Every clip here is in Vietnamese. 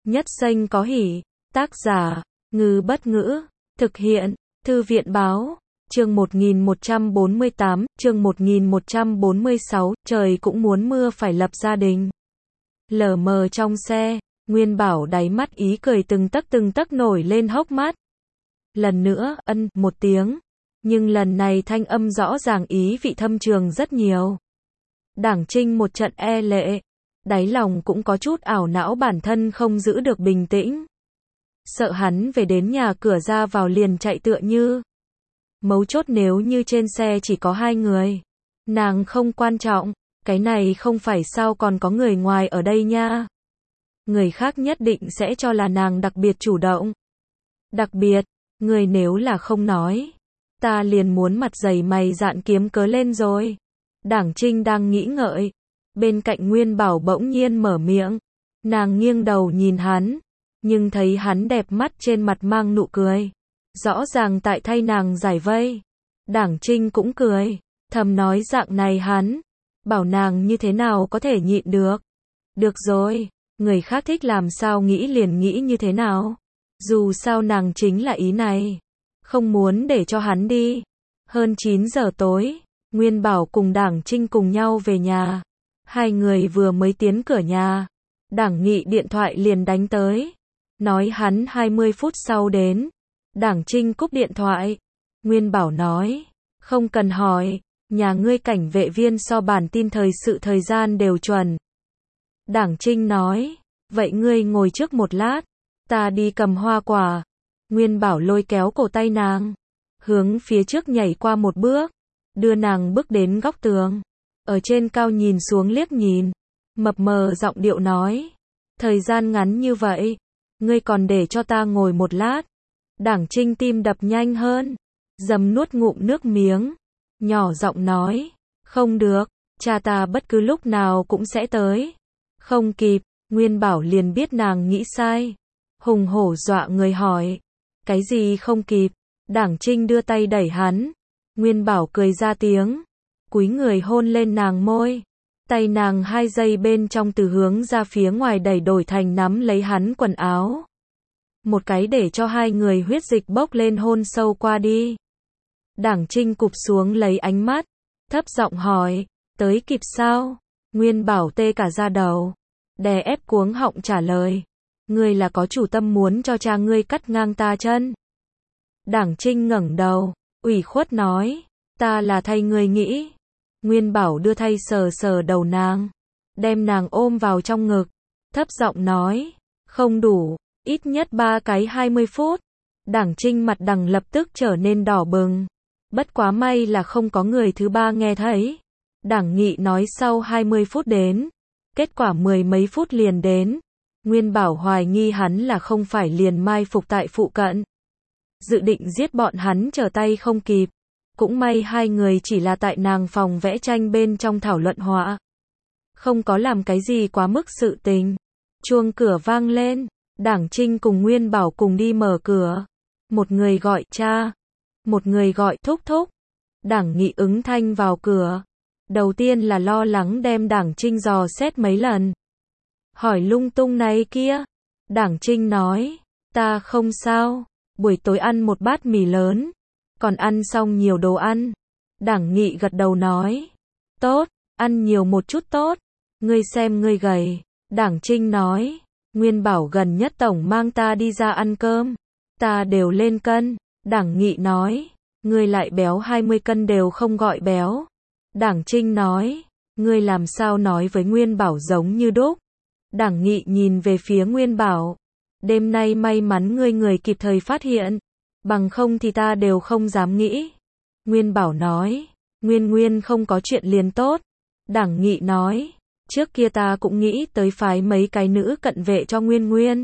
Nhất xanh có hỉ. Tác giả, Ngư Bất Ngữ. Thực hiện, Thư viện Báo. Chương 1148, chương 1146, trời cũng muốn mưa phải lập gia đình. Lờ mờ trong xe, Nguyên Bảo đáy mắt ý cười từng tấc nổi lên hốc mắt. Lần nữa, một tiếng. Nhưng lần này thanh âm rõ ràng ý vị thâm trường rất nhiều. Đảng Trinh một trận e lệ. Đáy lòng cũng có chút ảo não bản thân không giữ được bình tĩnh. Sợ hắn về đến nhà cửa ra vào liền chạy tựa như. Mấu chốt nếu như trên xe chỉ có hai người. Nàng không quan trọng, cái này không phải sao còn có người ngoài ở đây nha. Người khác nhất định sẽ cho là nàng đặc biệt chủ động. Đặc biệt, người nếu là không nói. Ta liền muốn mặt dày mày dạn kiếm cớ lên rồi. Đảng Trinh đang nghĩ ngợi. Bên cạnh Nguyên Bảo bỗng nhiên mở miệng. Nàng nghiêng đầu nhìn hắn. Nhưng thấy hắn đẹp mắt trên mặt mang nụ cười. Rõ ràng tại thay nàng giải vây. Đảng Trinh cũng cười. Thầm nói dạng này hắn. Bảo nàng như thế nào có thể nhịn được. Được rồi. Người khác thích làm sao nghĩ liền nghĩ như thế nào. Dù sao nàng chính là ý này. Không muốn để cho hắn đi. Hơn 9 giờ tối. Nguyên Bảo cùng Đảng Trinh cùng nhau về nhà. Hai người vừa mới tiến cửa nhà. Đảng Nghị điện thoại liền đánh tới. Nói hắn 20 phút sau đến. Đảng Trinh cúp điện thoại. Nguyên Bảo nói. Không cần hỏi. Nhà ngươi cảnh vệ viên so bản tin thời sự thời gian đều chuẩn. Đảng Trinh nói. Vậy ngươi ngồi trước một lát. Ta đi cầm hoa quả. Nguyên Bảo lôi kéo cổ tay nàng. Hướng phía trước nhảy qua một bước. Đưa nàng bước đến góc tường. Ở trên cao nhìn xuống liếc nhìn. Mập mờ giọng điệu nói. Thời gian ngắn như vậy. Ngươi còn để cho ta ngồi một lát. Đảng Trinh tim đập nhanh hơn. Dầm nuốt ngụm nước miếng. Nhỏ giọng nói. Không được. Cha ta bất cứ lúc nào cũng sẽ tới. Không kịp. Nguyên Bảo liền biết nàng nghĩ sai. Hùng hổ dọa người hỏi. Cái gì không kịp? Đảng Trinh đưa tay đẩy hắn. Nguyên Bảo cười ra tiếng. Cúi người hôn lên nàng môi. Tay nàng 2 giây bên trong từ hướng ra phía ngoài đẩy đổi thành nắm lấy hắn quần áo. Một cái để cho hai người huyết dịch bốc lên hôn sâu qua đi. Đảng Trinh cụp xuống lấy ánh mắt. Thấp giọng hỏi. Tới kịp sao? Nguyên Bảo tê cả da đầu. Đè ép cuống họng trả lời. Ngươi là có chủ tâm muốn cho cha ngươi cắt ngang ta chân. Đảng Trinh ngẩng đầu. Ủy khuất nói. Ta là thay ngươi nghĩ. Nguyên Bảo đưa tay sờ sờ đầu nàng. Đem nàng ôm vào trong ngực. Thấp giọng nói. Không đủ. Ít nhất 3 cái 20 phút. Đảng Trinh mặt đằng lập tức trở nên đỏ bừng. Bất quá may là không có người thứ ba nghe thấy. Đảng Nghị nói sau 20 phút đến. Kết quả 10 mấy phút liền đến. Nguyên Bảo hoài nghi hắn là không phải liền mai phục tại phụ cận. Dự định giết bọn hắn trở tay không kịp. Cũng may hai người chỉ là tại nàng phòng vẽ tranh bên trong thảo luận họa. Không có làm cái gì quá mức sự tình. Chuông cửa vang lên. Đảng Trinh cùng Nguyên Bảo cùng đi mở cửa. Một người gọi cha. Một người gọi thúc thúc. Đảng Nghị ứng thanh vào cửa. Đầu tiên là lo lắng đem Đảng Trinh dò xét mấy lần. Hỏi lung tung này kia. Đảng Trinh nói. Ta không sao. Buổi tối ăn một bát mì lớn. Còn ăn xong nhiều đồ ăn. Đảng Nghị gật đầu nói. Tốt, ăn nhiều một chút tốt. Ngươi xem ngươi gầy. Đảng Trinh nói. Nguyên Bảo gần nhất tổng mang ta đi ra ăn cơm. Ta đều lên cân. Đảng Nghị nói. Ngươi lại béo 20 cân đều không gọi béo. Đảng Trinh nói. Ngươi làm sao nói với Nguyên Bảo giống như đúc. Đảng Nghị nhìn về phía Nguyên Bảo. Đêm nay may mắn ngươi người kịp thời phát hiện. Bằng không thì ta đều không dám nghĩ. Nguyên Bảo nói. Nguyên không có chuyện liền tốt. Đảng Nghị nói. Trước kia ta cũng nghĩ tới phái mấy cái nữ cận vệ cho Nguyên.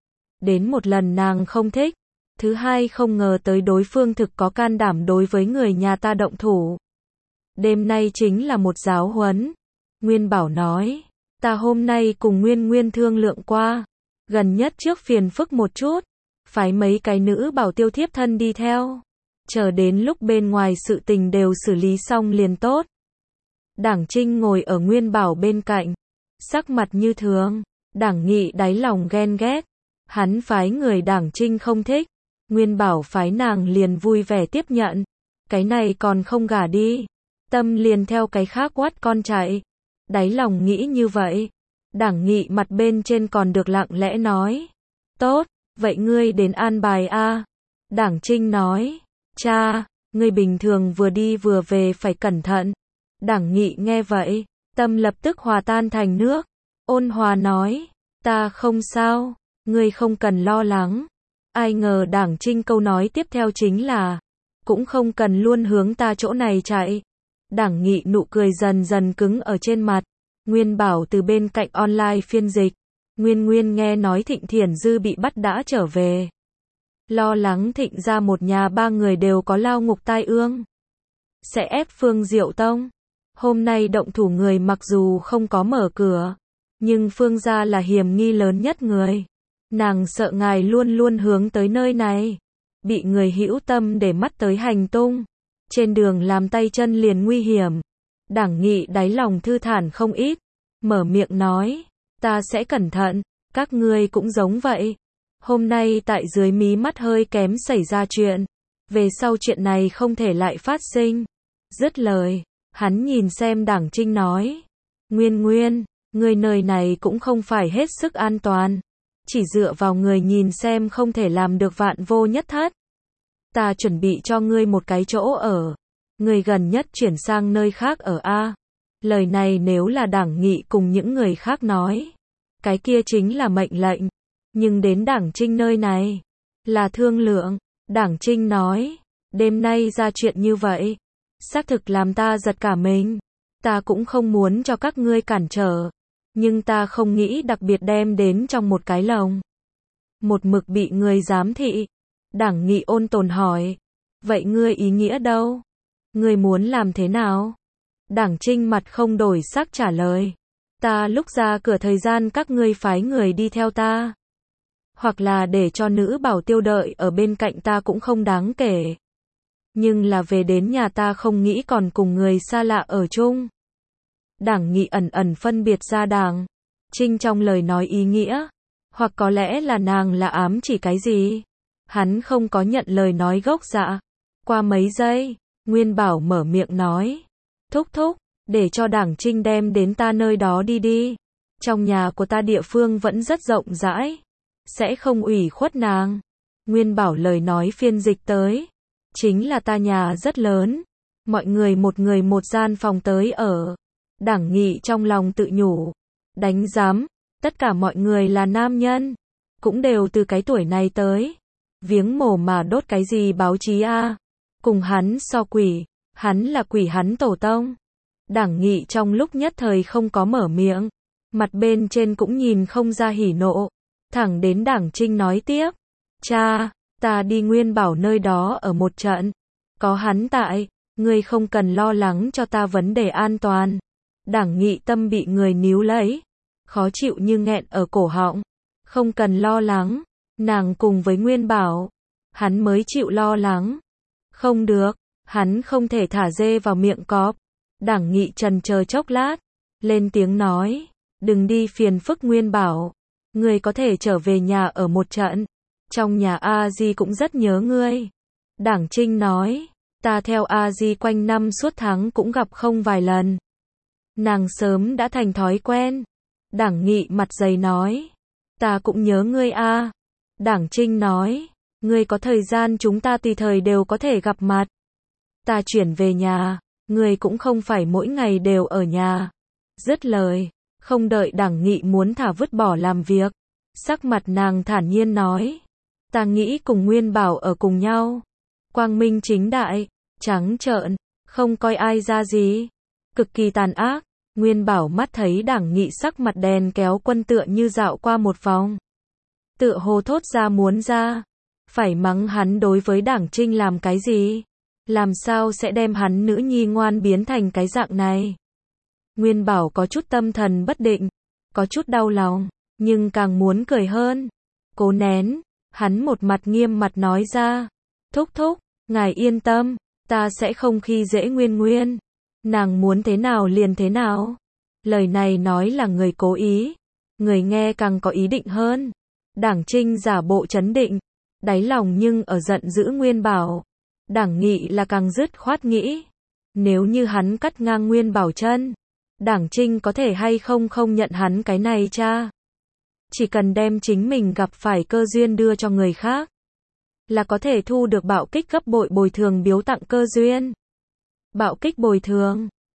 Đến một lần nàng không thích. Thứ hai không ngờ tới đối phương thực có can đảm đối với người nhà ta động thủ. Đêm nay chính là một giáo huấn. Nguyên Bảo nói. Ta hôm nay cùng Nguyên thương lượng qua. Gần nhất trước phiền phức một chút. Phái mấy cái nữ bảo tiêu thiếp thân đi theo. Chờ đến lúc bên ngoài sự tình đều xử lý xong liền tốt. Đảng Trinh ngồi ở Nguyên Bảo bên cạnh. Sắc mặt như thường. Đảng Nghị đáy lòng ghen ghét. Hắn phái người Đảng Trinh không thích, Nguyên Bảo phái nàng liền vui vẻ tiếp nhận. Cái này còn không gả đi. Tâm liền theo cái khác quát con chạy. Đáy lòng nghĩ như vậy. Đảng Nghị mặt bên trên còn được lặng lẽ nói. Tốt, vậy ngươi đến an bài a. Đảng Trinh nói. Cha, ngươi bình thường vừa đi vừa về phải cẩn thận. Đảng Nghị nghe vậy, tâm lập tức hòa tan thành nước. Ôn hòa nói. Ta không sao, ngươi không cần lo lắng. Ai ngờ Đảng Trinh câu nói tiếp theo chính là. Cũng không cần luôn hướng ta chỗ này chạy. Đảng Nghị nụ cười dần dần cứng ở trên mặt. Nguyên Bảo từ bên cạnh online phiên dịch. Nguyên nghe nói Thịnh Thiển Dư bị bắt đã trở về. Lo lắng Thịnh gia một nhà ba người đều có lao ngục tai ương. Sẽ ép Phương Diệu Tông. Hôm nay động thủ người mặc dù không có mở cửa. Nhưng Phương gia là hiểm nghi lớn nhất người. Nàng sợ ngài luôn luôn hướng tới nơi này. Bị người hữu tâm để mắt tới hành tung. Trên đường làm tay chân liền nguy hiểm. Đảng Nghị đáy lòng thư thản không ít. Mở miệng nói. Ta sẽ cẩn thận. Các ngươi cũng giống vậy. Hôm nay tại dưới mí mắt hơi kém xảy ra chuyện. Về sau chuyện này không thể lại phát sinh. Dứt lời. Hắn nhìn xem Đảng Trinh nói. Nguyên, người nơi này cũng không phải hết sức an toàn. Chỉ dựa vào người nhìn xem không thể làm được vạn vô nhất thất. Ta chuẩn bị cho ngươi một cái chỗ ở. Ngươi gần nhất chuyển sang nơi khác ở A. Lời này nếu là Đảng Nghị cùng những người khác nói. Cái kia chính là mệnh lệnh. Nhưng đến Đảng Trinh nơi này. Là thương lượng. Đảng Trinh nói. Đêm nay ra chuyện như vậy. Xác thực làm ta giật cả mình. Ta cũng không muốn cho các ngươi cản trở. Nhưng ta không nghĩ đặc biệt đem đến trong một cái lồng. Một mực bị người giám thị. Đảng Nghị ôn tồn hỏi. Vậy ngươi ý nghĩa đâu? Ngươi muốn làm thế nào? Đảng Trinh mặt không đổi sắc trả lời. Ta lúc ra cửa thời gian các ngươi phái người đi theo ta. Hoặc là để cho nữ bảo tiêu đợi ở bên cạnh ta cũng không đáng kể. Nhưng là về đến nhà ta không nghĩ còn cùng người xa lạ ở chung. Đảng Nghị ẩn phân biệt ra Đảng Trinh trong lời nói ý nghĩa. Hoặc có lẽ là nàng là ám chỉ cái gì. Hắn không có nhận lời nói gốc dạ. Qua mấy giây, Nguyên Bảo mở miệng nói. Thúc, để cho Đảng Trinh đem đến ta nơi đó đi. Trong nhà của ta địa phương vẫn rất rộng rãi. Sẽ không ủy khuất nàng. Nguyên Bảo lời nói phiên dịch tới. Chính là ta nhà rất lớn. Mọi người một gian phòng tới ở. Đảng Nghị trong lòng tự nhủ. Đánh giám. Tất cả mọi người là nam nhân. Cũng đều từ cái tuổi này tới. Viếng mồ mà đốt cái gì báo chí a. Cùng hắn so quỷ. Hắn là quỷ hắn tổ tông. Đảng Nghị trong lúc nhất thời không có mở miệng. Mặt bên trên cũng nhìn không ra hỉ nộ. Thẳng đến Đảng Trinh nói tiếp. Cha, ta đi Nguyên Bảo nơi đó ở một trận. Có hắn tại, ngươi không cần lo lắng cho ta vấn đề an toàn. Đảng Nghị tâm bị người níu lấy. Khó chịu như nghẹn ở cổ họng. Không cần lo lắng. Nàng cùng với Nguyên Bảo. Hắn mới chịu lo lắng. Không được. Hắn không thể thả dê vào miệng cọp. Đảng Nghị trần chờ chốc lát. Lên tiếng nói. Đừng đi phiền phức Nguyên Bảo. Ngươi có thể trở về nhà ở một trận. Trong nhà A Di cũng rất nhớ ngươi. Đảng Trinh nói. Ta theo A Di quanh năm suốt tháng cũng gặp không vài lần. Nàng sớm đã thành thói quen. Đảng Nghị mặt dày nói. Ta cũng nhớ ngươi a. Đảng Trinh nói. Ngươi có thời gian chúng ta tùy thời đều có thể gặp mặt. Ta chuyển về nhà. Ngươi cũng không phải mỗi ngày đều ở nhà. Dứt lời. Không đợi Đảng Nghị muốn thả vứt bỏ làm việc. Sắc mặt nàng thản nhiên nói. Ta nghĩ cùng Nguyên Bảo ở cùng nhau. Quang minh chính đại. Trắng trợn. Không coi ai ra gì. Cực kỳ tàn ác. Nguyên Bảo mắt thấy Đảng Nghị sắc mặt đen kéo quân tựa như dạo qua một vòng. Tựa hồ thốt ra muốn ra. Phải mắng hắn đối với Đảng Trinh làm cái gì? Làm sao sẽ đem hắn nữ nhi ngoan biến thành cái dạng này? Nguyên Bảo có chút tâm thần bất định. Có chút đau lòng. Nhưng càng muốn cười hơn. Cố nén. Hắn một mặt nghiêm mặt nói ra. Thúc, ngài yên tâm. Ta sẽ không khi dễ Nguyên. Nàng muốn thế nào liền thế nào. Lời này nói là người cố ý. Người nghe càng có ý định hơn. Đảng Trinh giả bộ trấn định, đáy lòng nhưng ở giận dữ Nguyên Bảo. Đảng Nghị là càng dứt khoát nghĩ, nếu như hắn cắt ngang Nguyên Bảo chân, Đảng Trinh có thể hay không không nhận hắn cái này cha. Chỉ cần đem chính mình gặp phải cơ duyên đưa cho người khác, là có thể thu được bạo kích gấp bội bồi thường biếu tặng cơ duyên. Bạo kích bồi thường